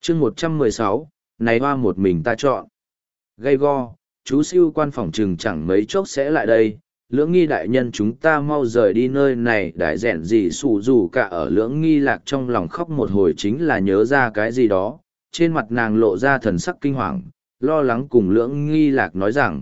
chương 116, này hoa một mình ta chọn. Gây go, chú siêu quan phòng trừng chẳng mấy chốc sẽ lại đây. Lưỡng nghi đại nhân chúng ta mau rời đi nơi này. Đại rẻn gì sủ dù cả ở lưỡng nghi lạc trong lòng khóc một hồi chính là nhớ ra cái gì đó. Trên mặt nàng lộ ra thần sắc kinh hoàng, lo lắng cùng lưỡng nghi lạc nói rằng.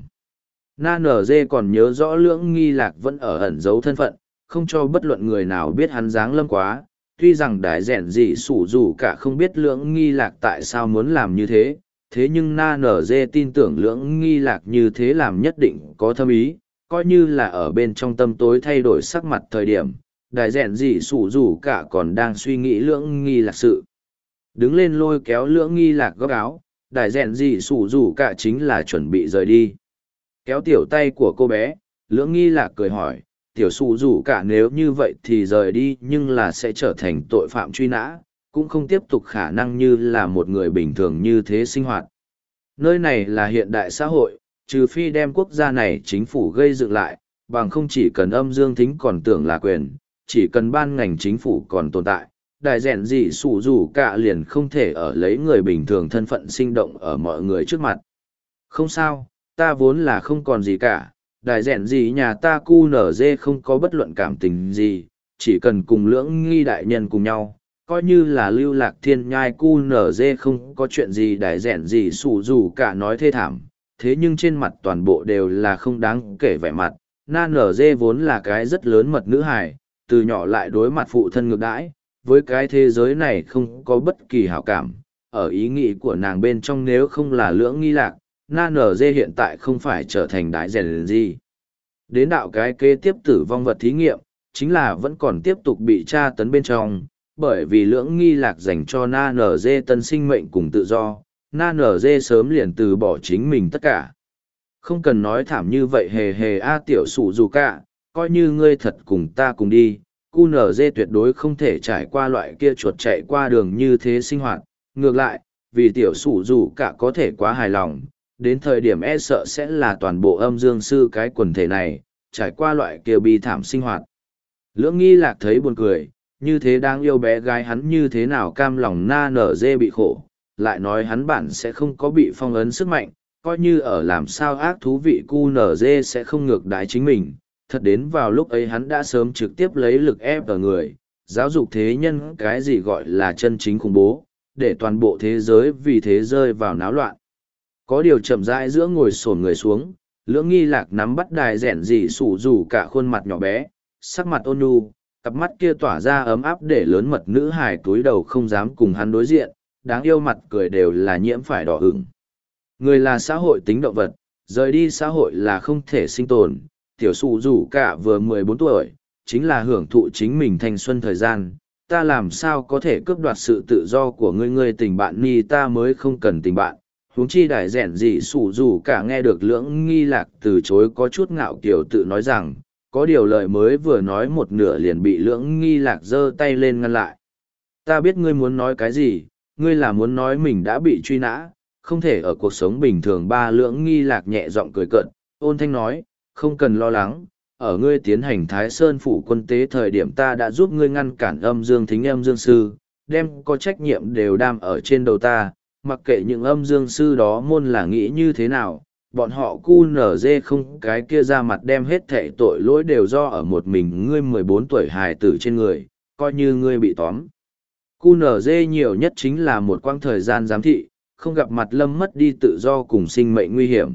Na nở dê còn nhớ rõ lưỡng nghi lạc vẫn ở ẩn giấu thân phận, không cho bất luận người nào biết hắn dáng lâm quá. Tuy rằng đại rẻn gì sủ dù cả không biết lưỡng nghi lạc tại sao muốn làm như thế, thế nhưng na nở dê tin tưởng lưỡng nghi lạc như thế làm nhất định có thâm ý, coi như là ở bên trong tâm tối thay đổi sắc mặt thời điểm, đại rẻn gì sủ dù cả còn đang suy nghĩ lưỡng nghi lạc sự. Đứng lên lôi kéo lưỡng nghi lạc góc áo, đại rẻn gì sủ dù cả chính là chuẩn bị rời đi. Kéo tiểu tay của cô bé, lưỡng nghi lạc cười hỏi, tiểu sủ dù cả nếu như vậy thì rời đi nhưng là sẽ trở thành tội phạm truy nã, cũng không tiếp tục khả năng như là một người bình thường như thế sinh hoạt. Nơi này là hiện đại xã hội, trừ phi đem quốc gia này chính phủ gây dựng lại, bằng không chỉ cần âm dương thính còn tưởng là quyền, chỉ cần ban ngành chính phủ còn tồn tại. Đại rèn gì sủ dù cả liền không thể ở lấy người bình thường thân phận sinh động ở mọi người trước mặt. Không sao, ta vốn là không còn gì cả, đại rèn gì nhà ta cu nở dê không có bất luận cảm tình gì, chỉ cần cùng lưỡng nghi đại nhân cùng nhau, coi như là lưu lạc thiên nhai cu nở dê không có chuyện gì đại rèn gì sủ dù cả nói thê thảm, thế nhưng trên mặt toàn bộ đều là không đáng kể vẻ mặt. Na nở dê vốn là cái rất lớn mật nữ hài, từ nhỏ lại đối mặt phụ thân ngược đãi, với cái thế giới này không có bất kỳ hảo cảm. Ở ý nghĩ của nàng bên trong nếu không là lưỡng nghi lạc, na nở dê hiện tại không phải trở thành đại rèn gì. Đến đạo cái kế tiếp tử vong vật thí nghiệm, chính là vẫn còn tiếp tục bị tra tấn bên trong, bởi vì lưỡng nghi lạc dành cho na nở dê tân sinh mệnh cùng tự do, na nở dê sớm liền từ bỏ chính mình tất cả. Không cần nói thảm như vậy hề hề a tiểu sủ dù cả, coi như ngươi thật cùng ta cùng đi, cu nở dê tuyệt đối không thể trải qua loại kia chuột chạy qua đường như thế sinh hoạt. Ngược lại, vì tiểu sủ dù cả có thể quá hài lòng, đến thời điểm e sợ sẽ là toàn bộ âm dương sư cái quần thể này, trải qua loại kia bi thảm sinh hoạt. Lưỡng nghi lạc thấy buồn cười, như thế đang yêu bé gái hắn như thế nào cam lòng na nở dê bị khổ, lại nói hắn bản sẽ không có bị phong ấn sức mạnh, coi như ở làm sao ác thú vị cu nở dê sẽ không ngược đái chính mình. Thật đến vào lúc ấy hắn đã sớm trực tiếp lấy lực ép ở người, giáo dục thế nhân cái gì gọi là chân chính khủng bố, để toàn bộ thế giới vì thế rơi vào náo loạn. Có điều chậm rãi giữa ngồi xổm người xuống, lưỡng nghi lạc nắm bắt đài rẻn gì sủ rủ cả khuôn mặt nhỏ bé, sắc mặt ôn nhu, cặp mắt kia tỏa ra ấm áp để lớn mật nữ hài túi đầu không dám cùng hắn đối diện, đáng yêu mặt cười đều là nhiễm phải đỏ ửng. Người là xã hội tính động vật, rời đi xã hội là không thể sinh tồn. Tiểu sủ rủ cả vừa 14 tuổi, chính là hưởng thụ chính mình thanh xuân thời gian. Ta làm sao có thể cướp đoạt sự tự do của ngươi tình bạn ni ta mới không cần tình bạn. Huống chi đại rẻn gì sủ rủ cả nghe được lưỡng nghi lạc từ chối có chút ngạo kiều tự nói rằng, có điều lời mới vừa nói một nửa liền bị lưỡng nghi lạc giơ tay lên ngăn lại. Ta biết ngươi muốn nói cái gì, ngươi là muốn nói mình đã bị truy nã, không thể ở cuộc sống bình thường. Ba lưỡng nghi lạc nhẹ giọng cười cợt, ôn thanh nói, không cần lo lắng, ở ngươi tiến hành Thái Sơn phủ quân tế thời điểm ta đã giúp ngươi ngăn cản âm dương thính âm dương sư, đem có trách nhiệm đều đam ở trên đầu ta, mặc kệ những âm dương sư đó môn là nghĩ như thế nào, bọn họ cu nở dê không cái kia ra mặt đem hết thệ tội lỗi đều do ở một mình ngươi 14 tuổi hài tử trên người, coi như ngươi bị tóm. Cu nở dê nhiều nhất chính là một quãng thời gian giám thị, không gặp mặt lâm mất đi tự do cùng sinh mệnh nguy hiểm.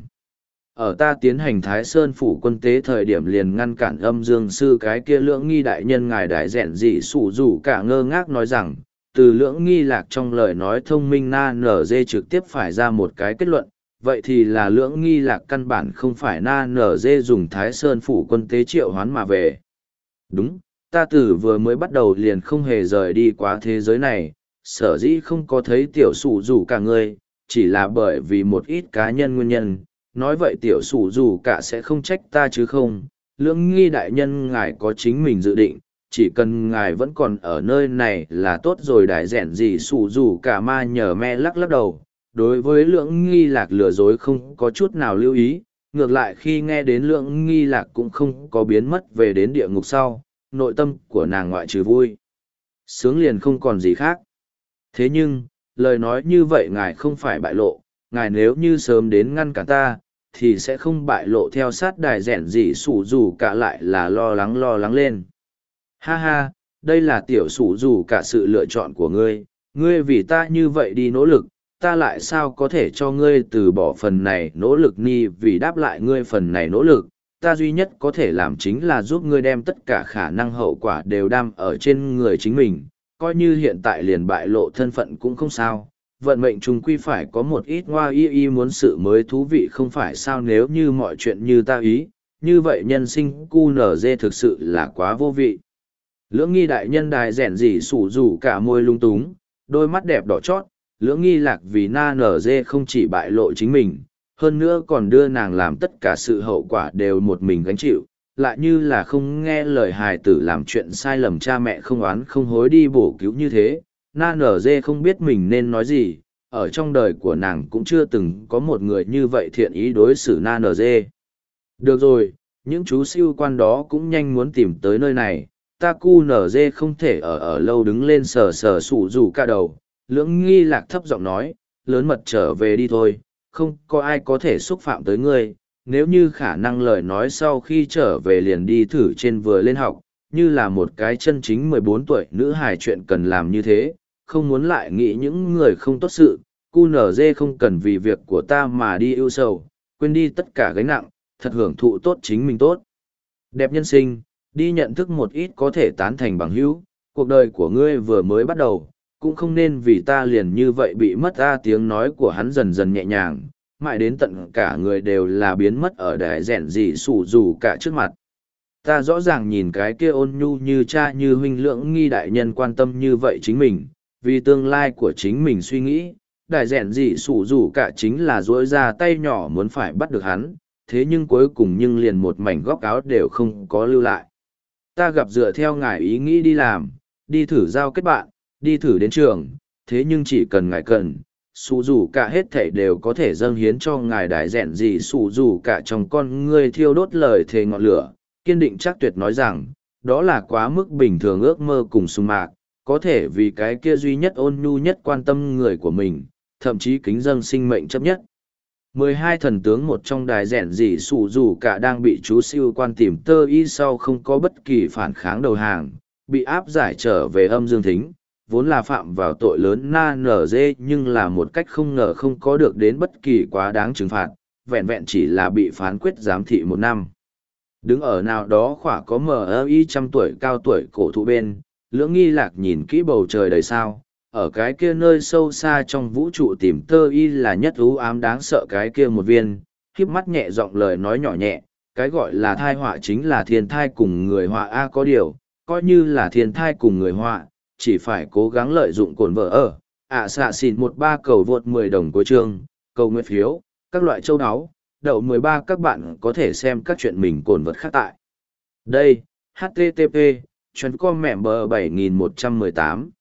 Ở ta tiến hành Thái Sơn phủ quân tế thời điểm liền ngăn cản âm dương sư cái kia lưỡng nghi đại nhân ngài đại rẻn dị sủ rủ cả ngơ ngác nói rằng, từ lưỡng nghi lạc trong lời nói thông minh na nở dê trực tiếp phải ra một cái kết luận, vậy thì là lưỡng nghi lạc căn bản không phải na nở dê dùng Thái Sơn phủ quân tế triệu hoán mà về. Đúng, ta từ vừa mới bắt đầu liền không hề rời đi qua thế giới này, sở dĩ không có thấy tiểu sủ rủ cả ngươi, chỉ là bởi vì một ít cá nhân nguyên nhân. Nói vậy tiểu sủ rủ cả sẽ không trách ta chứ không, lưỡng nghi đại nhân ngài có chính mình dự định, chỉ cần ngài vẫn còn ở nơi này là tốt rồi. Đại rẻn gì sủ rủ cả ma nhờ me lắc lắc đầu, đối với lưỡng nghi lạc lừa dối không có chút nào lưu ý, ngược lại khi nghe đến lưỡng nghi lạc cũng không có biến mất về đến địa ngục sau, nội tâm của nàng ngoại trừ vui sướng liền không còn gì khác. Thế nhưng, lời nói như vậy ngài không phải bại lộ, ngài nếu như sớm đến ngăn cản ta, thì sẽ không bại lộ theo sát đài rẻn gì sủ dù cả lại là lo lắng lên. Ha ha, đây là tiểu sủ dù cả sự lựa chọn của ngươi, ngươi vì ta như vậy đi nỗ lực, ta lại sao có thể cho ngươi từ bỏ phần này nỗ lực ni vì đáp lại ngươi phần này nỗ lực, ta duy nhất có thể làm chính là giúp ngươi đem tất cả khả năng hậu quả đều đam ở trên người chính mình, coi như hiện tại liền bại lộ thân phận cũng không sao. Vận mệnh trùng quy phải có một ít ngoa y muốn sự mới thú vị không phải sao nếu như mọi chuyện như ta ý, như vậy nhân sinh QNZ thực sự là quá vô vị. Lưỡng nghi đại nhân đài rẻn rỉ sủ rủ cả môi lung túng, đôi mắt đẹp đỏ chót, lưỡng nghi lạc vì na nở dê không chỉ bại lộ chính mình, hơn nữa còn đưa nàng làm tất cả sự hậu quả đều một mình gánh chịu, lại như là không nghe lời hài tử làm chuyện sai lầm cha mẹ không oán không hối đi bổ cứu như thế. Na nở dê không biết mình nên nói gì, ở trong đời của nàng cũng chưa từng có một người như vậy thiện ý đối xử na nở dê. Được rồi, những chú siêu quan đó cũng nhanh muốn tìm tới nơi này, ta cu nở dê không thể ở lâu đứng lên sờ sờ sủ rủ cả đầu. Lưỡng nghi lạc thấp giọng nói, lớn mật trở về đi thôi, không có ai có thể xúc phạm tới ngươi, nếu như khả năng lời nói sau khi trở về liền đi thử trên vừa lên học, như là một cái chân chính 14 tuổi nữ hài chuyện cần làm như thế, không muốn lại nghĩ những người không tốt sự, QNZ không cần vì việc của ta mà đi ưu sầu, quên đi tất cả gánh nặng, thật hưởng thụ tốt chính mình tốt. Đẹp nhân sinh, đi nhận thức một ít có thể tán thành bằng hữu, cuộc đời của ngươi vừa mới bắt đầu, cũng không nên vì ta liền như vậy bị mất ra tiếng nói của hắn dần dần nhẹ nhàng, mãi đến tận cả người đều là biến mất ở đài rẻn gì sủ dù cả trước mặt. Ta rõ ràng nhìn cái kia ôn nhu như cha như huynh lưỡng nghi đại nhân quan tâm như vậy chính mình, vì tương lai của chính mình suy nghĩ, đại rẻn gì sủ dù cả chính là duỗi ra tay nhỏ muốn phải bắt được hắn, thế nhưng cuối cùng nhưng liền một mảnh góc áo đều không có lưu lại. Ta gặp dựa theo ngài ý nghĩ đi làm, đi thử giao kết bạn, đi thử đến trường, thế nhưng chỉ cần ngài cần, sủ dù cả hết thảy đều có thể dâng hiến cho ngài đại rẻn gì sủ dù cả trong con ngươi thiêu đốt lời thề ngọn lửa, kiên định chắc tuyệt nói rằng, đó là quá mức bình thường ước mơ cùng sung mạc, có thể vì cái kia duy nhất ôn nhu nhất quan tâm người của mình, thậm chí kính dâng sinh mệnh chấp nhất. 12 thần tướng một trong đài rẻn dị sủ dù cả đang bị chú siêu quan tìm tơ y sau không có bất kỳ phản kháng đầu hàng, bị áp giải trở về âm dương thính, vốn là phạm vào tội lớn na nở dê nhưng là một cách không ngờ không có được đến bất kỳ quá đáng trừng phạt, vẹn vẹn chỉ là bị phán quyết giám thị 1 năm. Đứng ở nào đó khỏa có MI 100 tuổi cao tuổi cổ thụ bên, lưỡng nghi lạc nhìn kỹ bầu trời đầy sao, ở cái kia nơi sâu xa trong vũ trụ tìm tơ y là nhất ưu ám đáng sợ cái kia một viên, khiếp mắt nhẹ giọng lời nói nhỏ nhẹ, cái gọi là thai họa chính là thiên thai cùng người họa a có điều, coi như là thiên thai cùng người họa, chỉ phải cố gắng lợi dụng cồn vợ ở, xạ xịn 13 cầu vượt 10 đồng cuối chương, cầu nguyện phiếu, các loại châu áo, đậu 13 các bạn có thể xem các chuyện mình cồn vật khác tại. Đây, http, chuyến com mẹ bờ 7118.